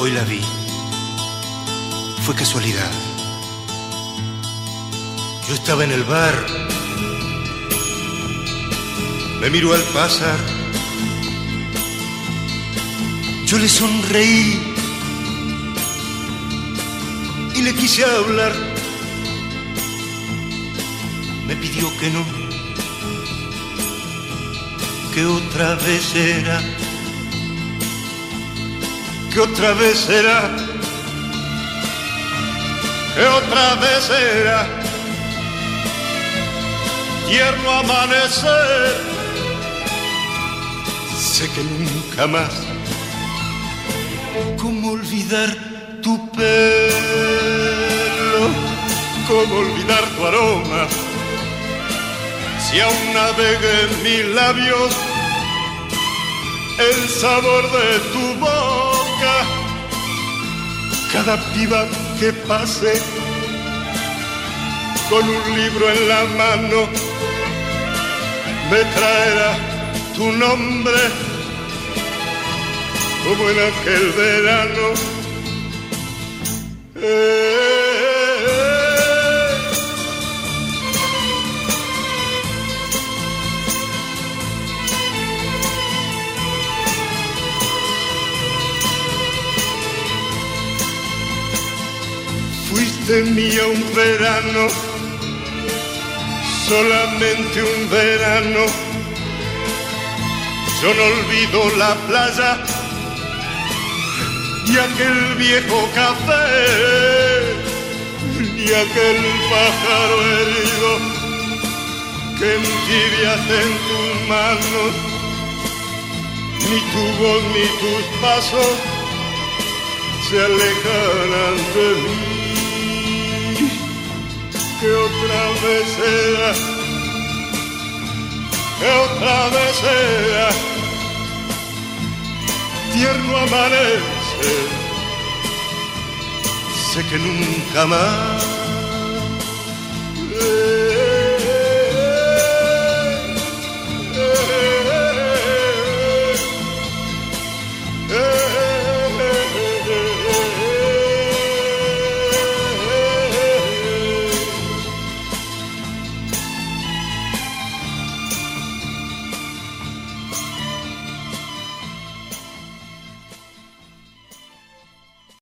Hoy la vi. Fue casualidad. Yo estaba en el bar. Me miró al pasar. Yo le sonreí y le quise hablar. Me pidió que no, que otra vez era, que otra vez era, que otra vez era. Tierno amanecer, sé que nunca más. ¿Cómo olvidar tu pelo? ¿Cómo olvidar tu aroma? Si aún navega en mis labios el sabor de tu boca. Cada piba que pase con un libro en la mano me traerá tu nombre, como en aquel verano. Fuiste mía un verano, solamente un verano. Yo no olvido la playa y aquel viejo café, ni aquel pájaro herido que entibiaste en tus manos, ni tu voz ni tus pasos se alejarán de mí. Que otra vez sea, que otra vez sea, tierno amanecer, sé que nunca más.